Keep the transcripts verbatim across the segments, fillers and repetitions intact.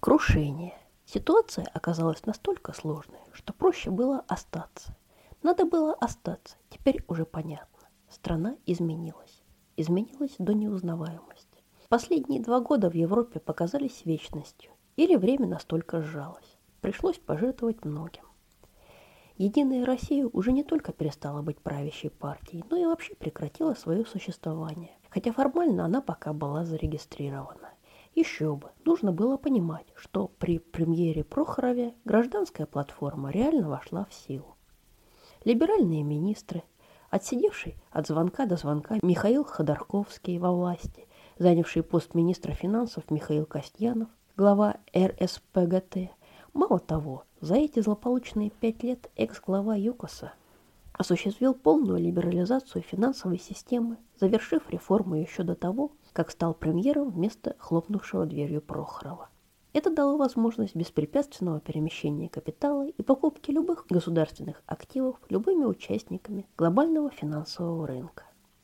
Крушение. Ситуация оказалась настолько сложной, что проще было остаться. Надо было остаться, теперь уже понятно. Страна изменилась. Изменилась до неузнаваемости. Последние два года в Европе показались вечностью. Или время настолько сжалось. Пришлось пожертвовать многим. Единая Россия уже не только перестала быть правящей партией, но и вообще прекратила свое существование. Хотя формально она пока была зарегистрирована. Еще бы, нужно было понимать, что при премьере Прохорове гражданская платформа реально вошла в силу. Либеральные министры, отсидевший от звонка до звонка Михаил Ходорковский во власти, занявший пост министра финансов Михаил Костьянов, глава эр эс пэ гэ тэ. Мало того, за эти злополучные пять лет экс-глава ЮКОСа осуществил полную либерализацию финансовой системы, завершив реформу еще до того, как стал премьером вместо хлопнувшего дверью Прохорова. Это дало возможность беспрепятственного перемещения капитала и покупки любых государственных активов любыми участниками глобального финансового рынка.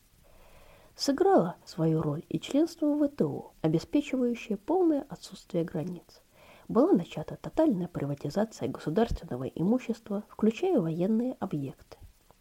Сыграло свою роль и членство в вэ тэ о, обеспечивающее полное отсутствие границ. Была начата тотальная приватизация государственного имущества, включая военные объекты.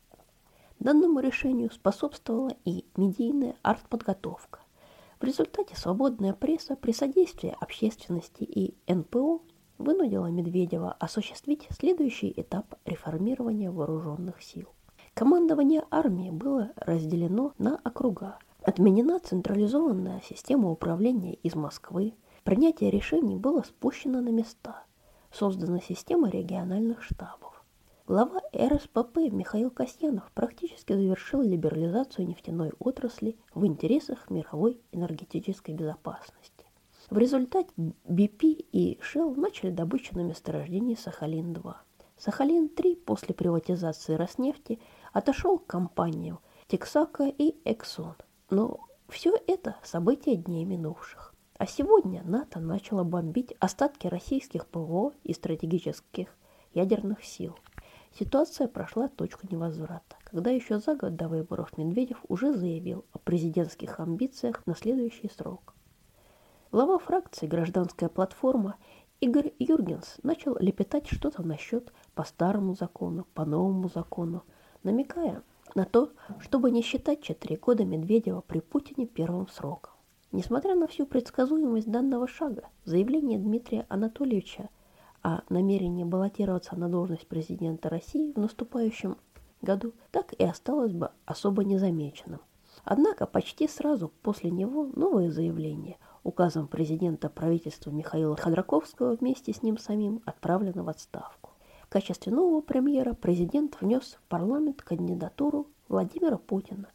Данному решению способствовала и медийная артподготовка. В результате свободная пресса при содействии общественности и эн пэ о вынудила Медведева осуществить следующий этап реформирования вооруженных сил. Командование армии было разделено на округа. Отменена централизованная система управления из Москвы. Принятие решений было спущено на места. Создана система региональных штабов. Глава эр эс пэ пэ Михаил Костьянов практически завершил либерализацию нефтяной отрасли в интересах мировой энергетической безопасности. В результате би пи и Shell начали добычу на месторождении Сахалин два. Сахалин три после приватизации Роснефти отошел к компаниям Texaco и Exxon. Но все это события дней минувших. А сегодня НАТО начало бомбить остатки российских пэ вэ о и стратегических ядерных сил. Ситуация прошла точку невозврата, когда еще за год до выборов Медведев уже заявил о президентских амбициях на следующий срок. Глава фракции «Гражданская платформа» Игорь Юргенс начал лепетать что-то насчет по старому закону, по новому закону, намекая на то, чтобы не считать четыре года Медведева при Путине первым сроком. Несмотря на всю предсказуемость данного шага, заявление Дмитрия Анатольевича о намерении баллотироваться на должность президента России в наступающем году так и осталось бы особо незамеченным. Однако почти сразу после него новое заявление указом президента правительства Михаила Ходорковского вместе с ним самим отправлено в отставку. В качестве нового премьера президент внес в парламент кандидатуру Владимира Путина.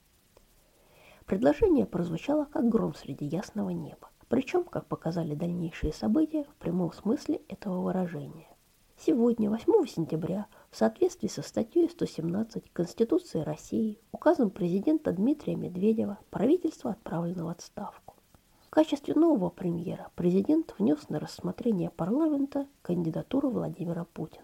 Предложение прозвучало как гром среди ясного неба. Причем, как показали дальнейшие события, в прямом смысле этого выражения. Сегодня, восьмого сентября, в соответствии со статьей сто семнадцать Конституции России, указом президента Дмитрия Медведева, правительство отправлено в отставку. В качестве нового премьера президент внес на рассмотрение парламента кандидатуру Владимира Путина.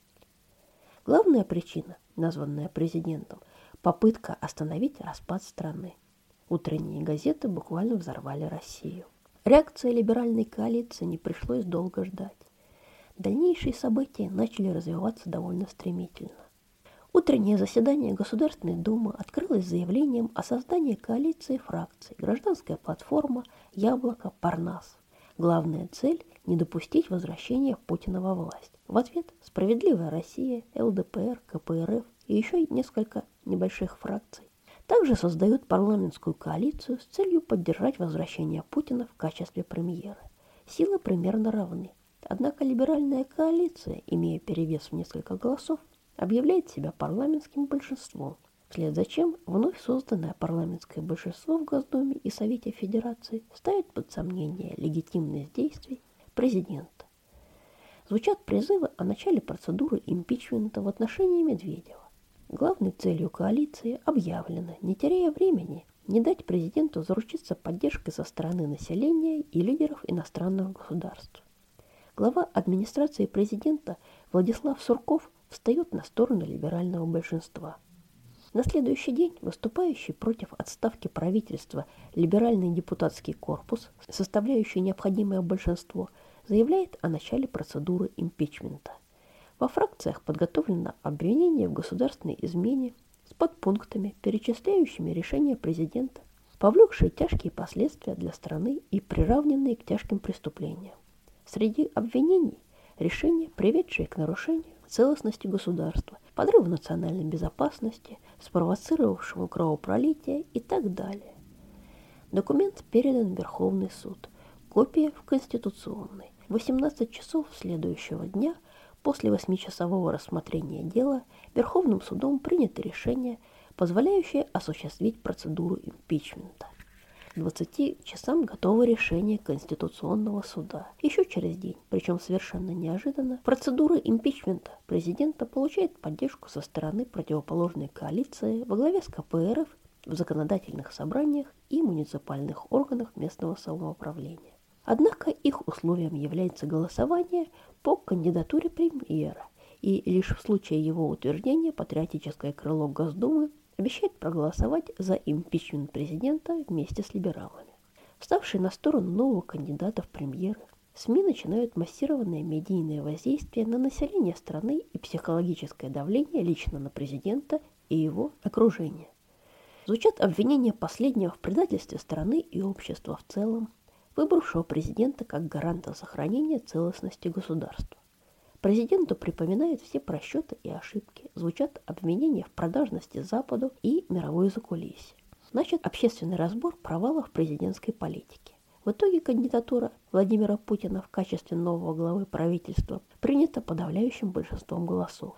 Главная причина, названная президентом, попытка остановить распад страны. Утренние газеты буквально взорвали Россию. Реакции либеральной коалиции не пришлось долго ждать. Дальнейшие события начали развиваться довольно стремительно. Утреннее заседание Государственной Думы открылось заявлением о создании коалиции фракций «Гражданская платформа», «Яблоко», «Парнас». Главная цель – не допустить возвращения Путина во власть. В ответ «Справедливая Россия», эл дэ пэ эр, ка пэ эр эф и еще несколько небольших фракций также создают парламентскую коалицию с целью поддержать возвращение Путина в качестве премьера. Силы примерно равны. Однако либеральная коалиция, имея перевес в несколько голосов, объявляет себя парламентским большинством, вслед за чем вновь созданное парламентское большинство в Госдуме и Совете Федерации ставит под сомнение легитимность действий президента. Звучат призывы о начале процедуры импичмента в отношении Медведева. Главной целью коалиции объявлено, не теряя времени, не дать президенту заручиться поддержкой со стороны населения и лидеров иностранных государств. Глава администрации президента Владислав Сурков встает на сторону либерального большинства. На следующий день выступающий против отставки правительства либеральный депутатский корпус, составляющий необходимое большинство, заявляет о начале процедуры импичмента. Во фракциях подготовлено обвинение в государственной измене с подпунктами, перечисляющими решения президента, повлекшие тяжкие последствия для страны и приравненные к тяжким преступлениям. Среди обвинений решения, приведшие к нарушению целостности государства, подрыву национальной безопасности, спровоцировавшему кровопролитие и так далее. Документ передан в Верховный суд. Копия в Конституционный. В восемнадцать часов следующего дня после восьмичасового рассмотрения дела Верховным судом принято решение, позволяющее осуществить процедуру импичмента. К двадцати часам готово решение Конституционного суда. Еще через день, причем совершенно неожиданно, процедура импичмента президента получает поддержку со стороны противоположной коалиции во главе с ка пэ эр эф в законодательных собраниях и муниципальных органах местного самоуправления. Однако их условием является голосование по кандидатуре премьера, и лишь в случае его утверждения патриотическое крыло Госдумы обещает проголосовать за импичмент президента вместе с либералами. Вставшие на сторону нового кандидата в премьеры, СМИ начинают массированное медийное воздействие на население страны и психологическое давление лично на президента и его окружение. Звучат обвинения последнего в предательстве страны и общества в целом, выбравшего президента как гаранта сохранения целостности государства. Президенту припоминают все просчеты и ошибки, звучат обвинения в продажности Западу и мировой закулисье. Значит, общественный разбор провалов президентской политики. В итоге кандидатура Владимира Путина в качестве нового главы правительства принята подавляющим большинством голосов.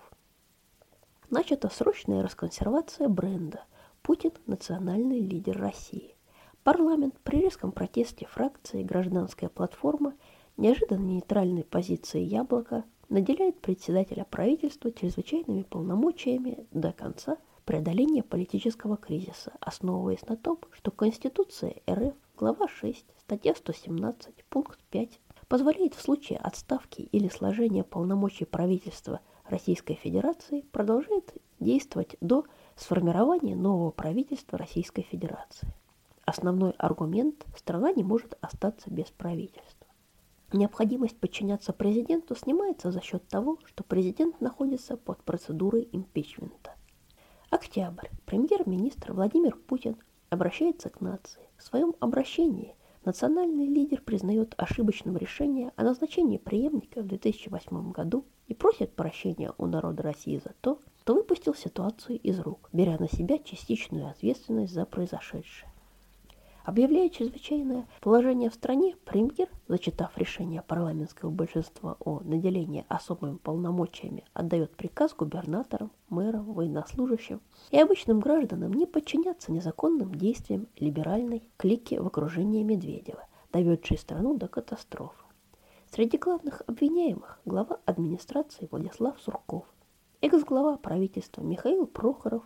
Начата срочная расконсервация бренда «Путин – национальный лидер России». Парламент при резком протесте фракции «Гражданская платформа» неожиданно нейтральной позиции «Яблоко» наделяет председателя правительства чрезвычайными полномочиями до конца преодоления политического кризиса, основываясь на том, что Конституция эр эф, глава шесть, статья сто семнадцать, пункт пять, позволяет в случае отставки или сложения полномочий правительства Российской Федерации продолжать действовать до сформирования нового правительства Российской Федерации. Основной аргумент – страна не может остаться без правительства. Необходимость подчиняться президенту снимается за счет того, что президент находится под процедурой импичмента. Октябрь. Премьер-министр Владимир Путин обращается к нации. В своем обращении национальный лидер признает ошибочным решение о назначении преемника в две тысячи восьмом году и просит прощения у народа России за то, что выпустил ситуацию из рук, беря на себя частичную ответственность за произошедшее. Объявляя чрезвычайное положение в стране, премьер, зачитав решение парламентского большинства о наделении особыми полномочиями, отдает приказ губернаторам, мэрам, военнослужащим и обычным гражданам не подчиняться незаконным действиям либеральной клики в окружении Медведева, доведшей страну до катастрофы. Среди главных обвиняемых глава администрации Владислав Сурков, экс-глава правительства Михаил Прохоров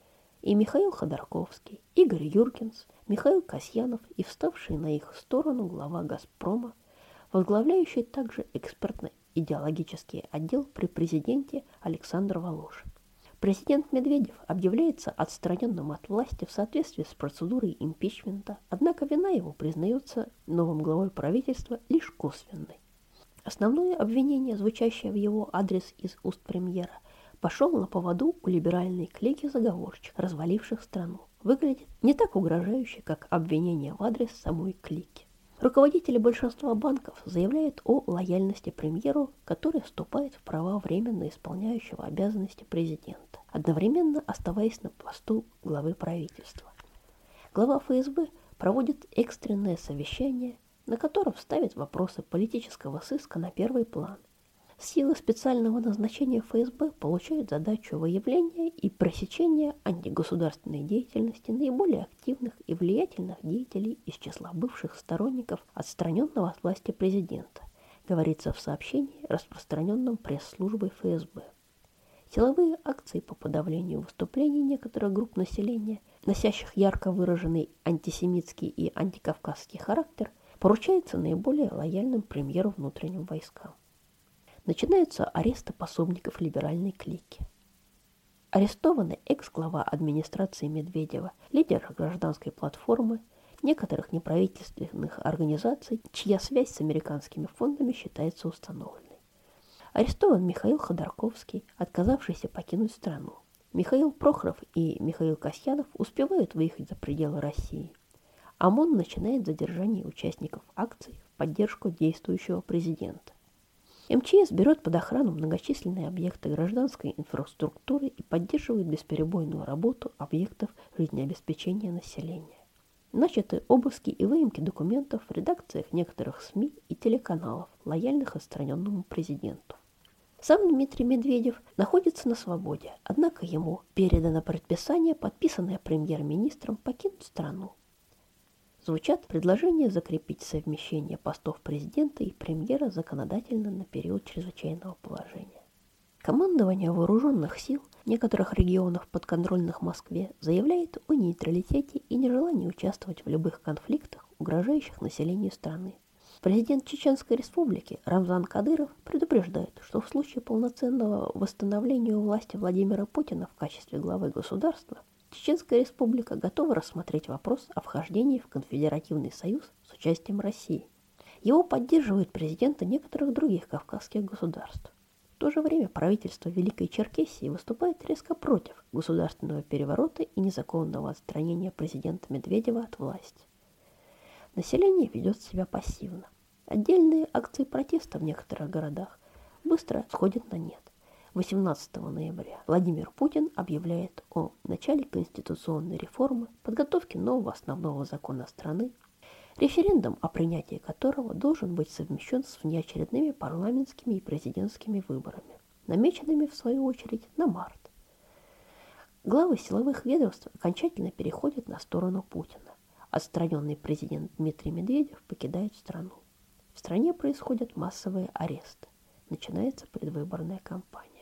и Михаил Ходорковский, Игорь Юркинс, Михаил Касьянов и вставший на их сторону глава «Газпрома», возглавляющий также экспертно-идеологический отдел при президенте Александр Волошин. Президент Медведев объявляется отстраненным от власти в соответствии с процедурой импичмента, однако вина его признается новым главой правительства лишь косвенной. Основное обвинение, звучащее в его адрес из уст премьера, пошел на поводу у либеральной клики заговорщиков, разваливших страну. Выглядит не так угрожающе, как обвинение в адрес самой клики. Руководители большинства банков заявляют о лояльности премьеру, который вступает в права временно исполняющего обязанности президента, одновременно оставаясь на посту главы правительства. Глава эф эс бэ проводит экстренное совещание, на котором ставит вопросы политического сыска на первый план. Силы специального назначения эф эс бэ получают задачу выявления и пресечения антигосударственной деятельности наиболее активных и влиятельных деятелей из числа бывших сторонников отстраненного от власти президента, говорится в сообщении, распространенном пресс-службой эф эс бэ. Силовые акции по подавлению выступлений некоторых групп населения, носящих ярко выраженный антисемитский и антикавказский характер, поручается наиболее лояльным премьеру внутренним войскам. Начинаются аресты пособников либеральной клики. Арестованы экс-глава администрации Медведева, лидер гражданской платформы, некоторых неправительственных организаций, чья связь с американскими фондами считается установленной. Арестован Михаил Ходорковский, отказавшийся покинуть страну. Михаил Прохоров и Михаил Касьянов успевают выехать за пределы России. ОМОН начинает задержание участников акций в поддержку действующего президента. эм че эс берет под охрану многочисленные объекты гражданской инфраструктуры и поддерживает бесперебойную работу объектов жизнеобеспечения населения. Начаты обыски и выемки документов в редакциях некоторых СМИ и телеканалов, лояльных отстраненному президенту. Сам Дмитрий Медведев находится на свободе, однако ему передано предписание, подписанное премьер-министром, покинуть страну. Звучат предложения закрепить совмещение постов президента и премьера законодательно на период чрезвычайного положения. Командование вооруженных сил некоторых регионов, подконтрольных Москве, заявляет о нейтралитете и нежелании участвовать в любых конфликтах, угрожающих населению страны. Президент Чеченской Республики Рамзан Кадыров предупреждает, что в случае полноценного восстановления у власти Владимира Путина в качестве главы государства Чеченская Республика готова рассмотреть вопрос о вхождении в конфедеративный союз с участием России. Его поддерживают президенты некоторых других кавказских государств. В то же время правительство Великой Черкесии выступает резко против государственного переворота и незаконного отстранения президента Медведева от власти. Население ведет себя пассивно. Отдельные акции протеста в некоторых городах быстро сходят на нет. восемнадцатого ноября Владимир Путин объявляет о начале конституционной реформы, подготовке нового основного закона страны, референдум о принятии которого должен быть совмещен с внеочередными парламентскими и президентскими выборами, намеченными, в свою очередь, на март. Главы силовых ведомств окончательно переходят на сторону Путина. Отстраненный президент Дмитрий Медведев покидает страну. В стране происходят массовые аресты. Начинается предвыборная кампания.